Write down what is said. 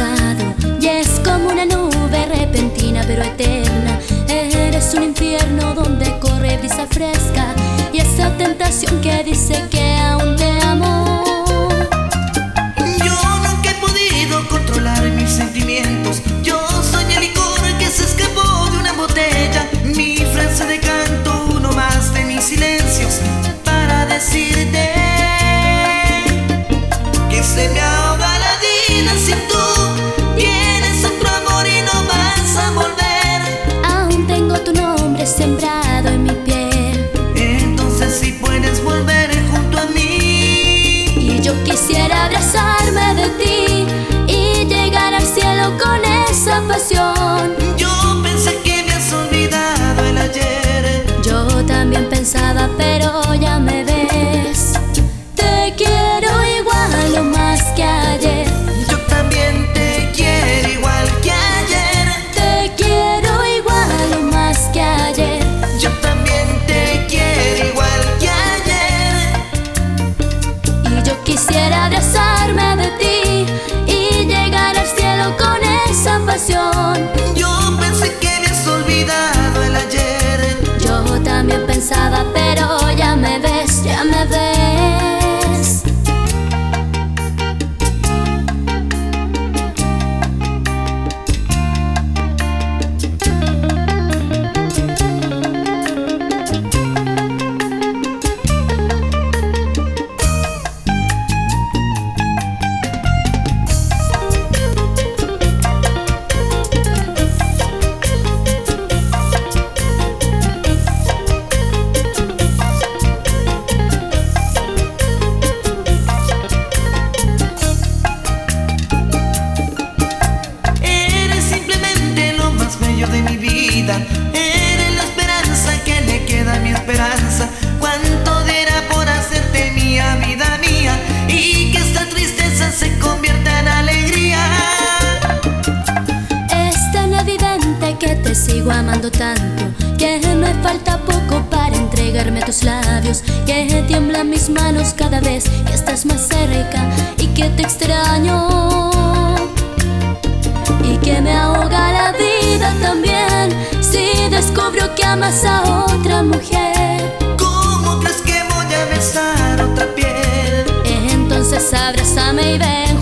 pasado y es como una nube repentina pero eterna. Eres un infierno donde corre brisa fresca y esa tentación que dice que aún te amo. Yo nunca he podido controlar mis sentimientos. Yo soy el licor que se escapó de una botella. Mi frase de canto, uno más de mis silencios para decirte que se me ahoga la vida sin tú. Tienes otro amor y no vas a volver. Aún tengo tu nombre sembrado en mi piel. Entonces si puedes volver junto a mí. Y yo quisiera abrazarme de ti y llegar al cielo con esa pasión. Yo pensé que me has olvidado el ayer. Yo también pensaba, pero ya me ves. Te quiero igual o más que ayer. Yo también te quiero igual que ayer. Te quiero igual o más que ayer. Yo también te quiero igual que ayer. Y yo quisiera abrazarme de ti y llegar al cielo con esa pasión. Yo pensé que me has olvidado el ayer. Yo también pensaba, pero ya me ves, ya me ves. De mi vida, eres la esperanza que le queda a mi esperanza. Cuánto diera por hacerte mía, vida mía, y que esta tristeza se convierta en alegría. Es tan evidente que te sigo amando tanto, que me falta poco para entregarme a tus labios, que tiemblan mis manos cada vez que estás más cerca y que te extraño. Y que me ahoga la vida también si descubro que amas a otra mujer. ¿Cómo crees que voy a besar otra piel? Entonces abrázame y ven